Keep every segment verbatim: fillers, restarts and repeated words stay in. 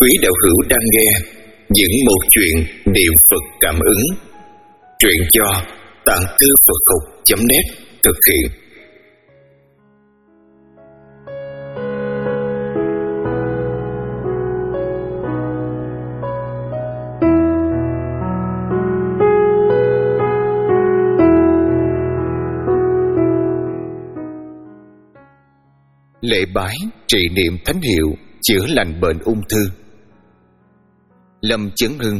Quý đạo hữu đang nghe những một chuyện niệm Phật cảm ứng. Truyện do Tạng Thư Phật Học chấm net thực hiện. Lễ bái trị niệm thánh hiệu chữa lành bệnh ung thư. Lâm Chấn Hưng.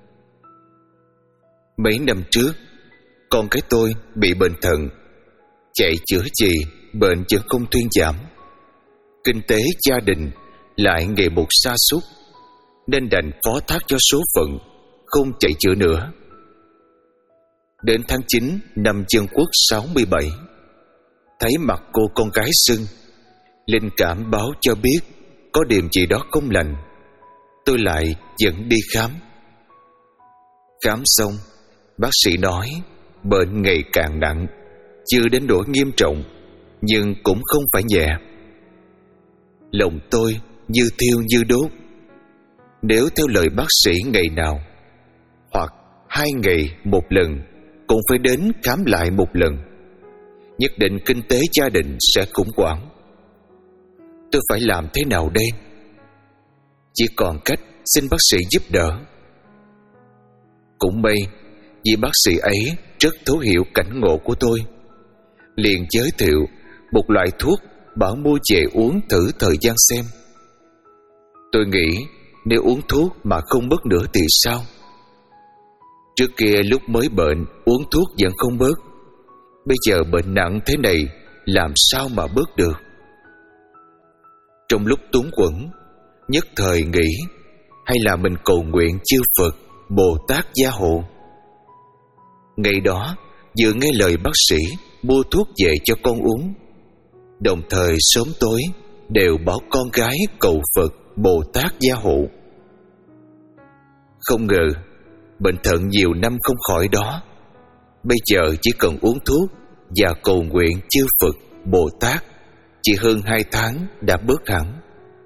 Mấy năm trước, con cái tôi bị bệnh thận, chạy chữa trị, bệnh vẫn không thuyên giảm. Kinh tế gia đình lại ngày một sa sút, nên đành phó thác cho số phận, không chạy chữa nữa. Đến tháng chín năm Dân Quốc sáu mươi bảy, thấy mặt cô con gái sưng, linh cảm báo cho biết có điểm gì đó không lành. Tôi lại dẫn đi khám. Khám xong, bác sĩ nói bệnh ngày càng nặng, chưa đến nỗi nghiêm trọng, nhưng cũng không phải nhẹ. Lòng tôi như thiêu như đốt. Nếu theo lời bác sĩ ngày nào hoặc hai ngày một lần cũng phải đến khám lại một lần, nhất định kinh tế gia đình sẽ khủng hoảng. Tôi phải làm thế nào đây? Chỉ còn cách xin bác sĩ giúp đỡ. Cũng may vì bác sĩ ấy rất thấu hiểu cảnh ngộ của tôi, liền giới thiệu một loại thuốc, bảo mua về uống thử thời gian xem. Tôi nghĩ nếu uống thuốc mà không bớt nữa thì sao? Trước kia lúc mới bệnh uống thuốc vẫn không bớt, bây giờ bệnh nặng thế này làm sao mà bớt được? Trong lúc túng quẫn, nhất thời nghĩ hay là mình cầu nguyện chư Phật Bồ Tát gia hộ. Ngày đó vừa nghe lời bác sĩ mua thuốc về cho con uống, đồng thời sớm tối đều bảo con gái cầu Phật Bồ Tát gia hộ. Không ngờ bệnh thận nhiều năm không khỏi đó, bây giờ chỉ cần uống thuốc và cầu nguyện chư Phật Bồ Tát, chỉ hơn hai tháng đã bớt hẳn.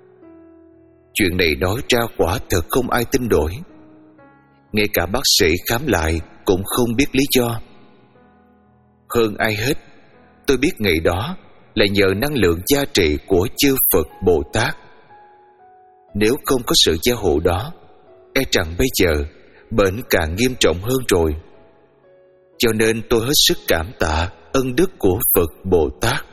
Chuyện này nói ra quả thật không ai tin nổi. Ngay cả bác sĩ khám lại cũng không biết lý do. Hơn ai hết, tôi biết ngày đó là nhờ năng lượng gia trị của chư Phật Bồ Tát. Nếu không có sự gia hộ đó, e rằng bây giờ bệnh càng nghiêm trọng hơn rồi. Cho nên tôi hết sức cảm tạ ân đức của Phật Bồ Tát.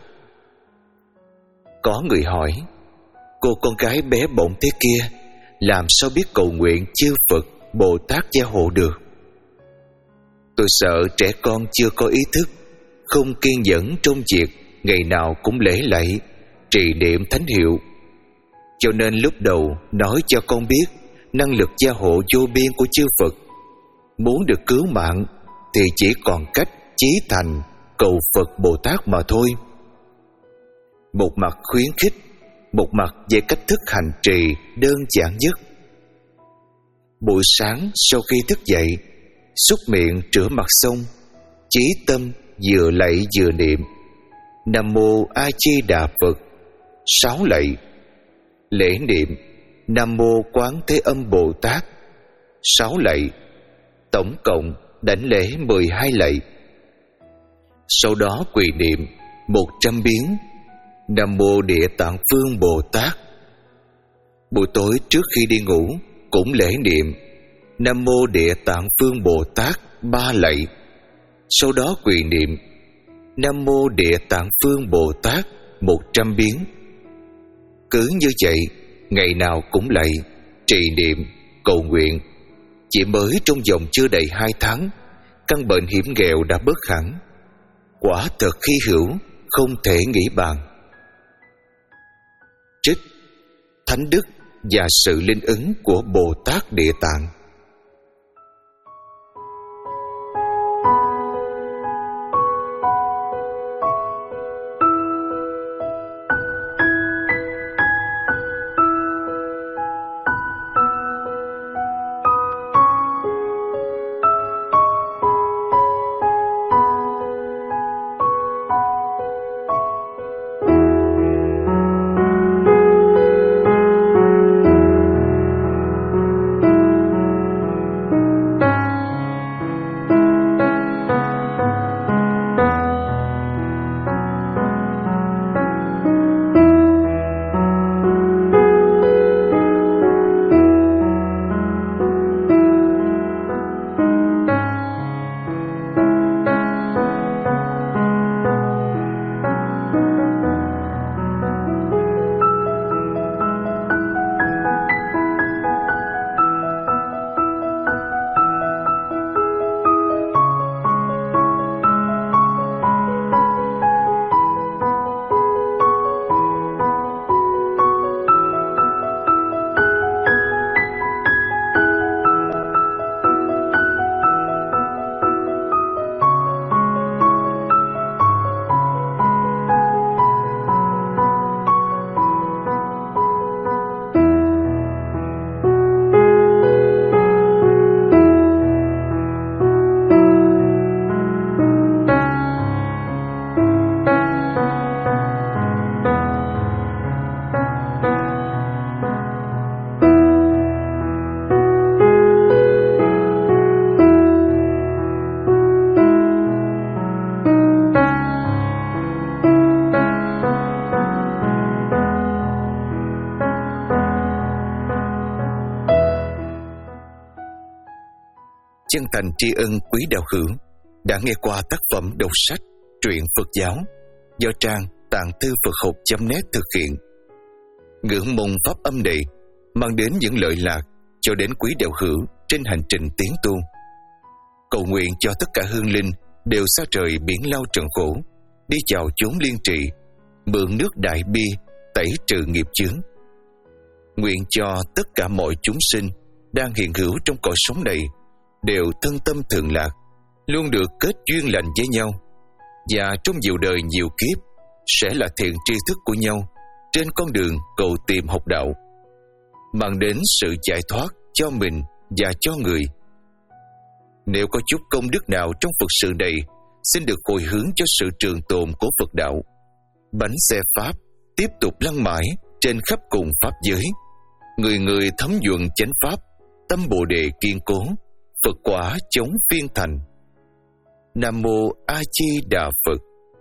Có người hỏi, cô con gái bé bỏng thế kia làm sao biết cầu nguyện chư Phật Bồ Tát gia hộ được? Tôi sợ trẻ con chưa có ý thức, không kiên nhẫn trong việc ngày nào cũng lễ lạy, trì niệm thánh hiệu. Cho nên lúc đầu nói cho con biết năng lực gia hộ vô biên của chư Phật. Muốn được cứu mạng thì chỉ còn cách chí thành cầu Phật Bồ Tát mà thôi. Một mặt khuyến khích, một mặt về cách thức hành trì đơn giản nhất. Buổi sáng sau khi thức dậy, súc miệng rửa mặt xong, chí tâm vừa lạy vừa niệm Nam Mô A Di Đà Phật sáu lạy, lễ niệm Nam Mô Quán Thế Âm Bồ Tát sáu lạy, tổng cộng đảnh lễ mười hai lạy. Sau đó quỳ niệm một trăm biến Nam Mô Địa Tạng Phương Bồ Tát. Buổi tối trước khi đi ngủ cũng lễ niệm Nam Mô Địa Tạng Phương Bồ Tát ba lạy. Sau đó quỳ niệm Nam Mô Địa Tạng Phương Bồ Tát một trăm biến. Cứ như vậy, ngày nào cũng lạy, trì niệm, cầu nguyện. Chỉ mới trong vòng chưa đầy hai tháng, căn bệnh hiểm nghèo đã bớt hẳn. Quả thật hy hữu, không thể nghĩ bàn. Trích Thánh Đức và sự linh ứng của Bồ Tát Địa Tạng. chân thành tri ân quý đạo hữu đã nghe qua tác phẩm đọc sách truyện Phật giáo do trang Tạng Thư Phật Học chấm net thực hiện. Ngưỡng mong pháp âm này mang đến những lợi lạc cho đến quý đạo hữu trên hành trình tiến tu. Cầu nguyện cho tất cả hương linh đều xa trời biển lao trần khổ, đi vào chốn liên trị, mượn nước đại bi tẩy trừ nghiệp chướng. Nguyện cho tất cả mọi chúng sinh đang hiện hữu trong cõi sống này đều thân tâm thường lạc, luôn được kết duyên lành với nhau, và trong nhiều đời nhiều kiếp sẽ là thiện tri thức của nhau trên con đường cầu tìm học đạo, mang đến sự giải thoát cho mình và cho người. Nếu có chút công đức nào trong Phật sự này, xin được hồi hướng cho sự trường tồn của Phật đạo. Bánh xe Pháp tiếp tục lăn mãi trên khắp cùng Pháp giới, người người thấm nhuận chánh Pháp, tâm Bồ Đề kiên cố, Phật quả chống phiên thành. Nam Mô A Di Đà Phật.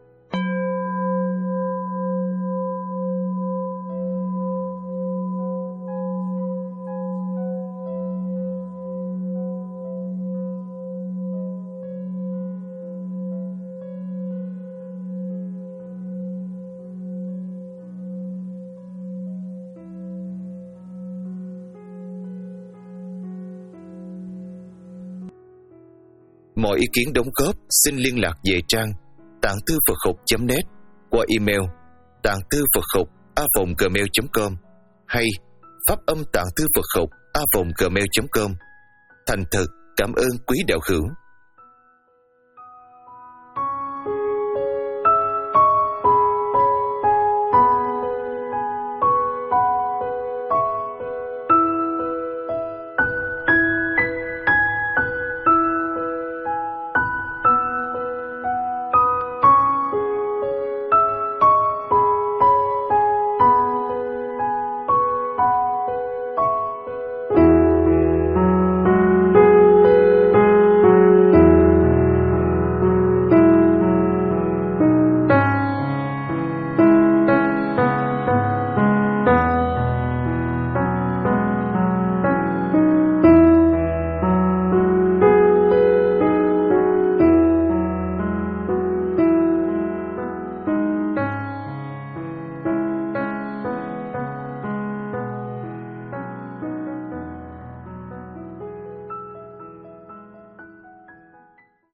Mọi ý kiến đóng góp xin liên lạc về trang tạng thư Phật học chấm net qua email tạng thư Phật học a vòng gmail chấm com hay pháp âm tạng thư Phật học a vòng gmail chấm com. Thành thật cảm ơn quý đạo hữu.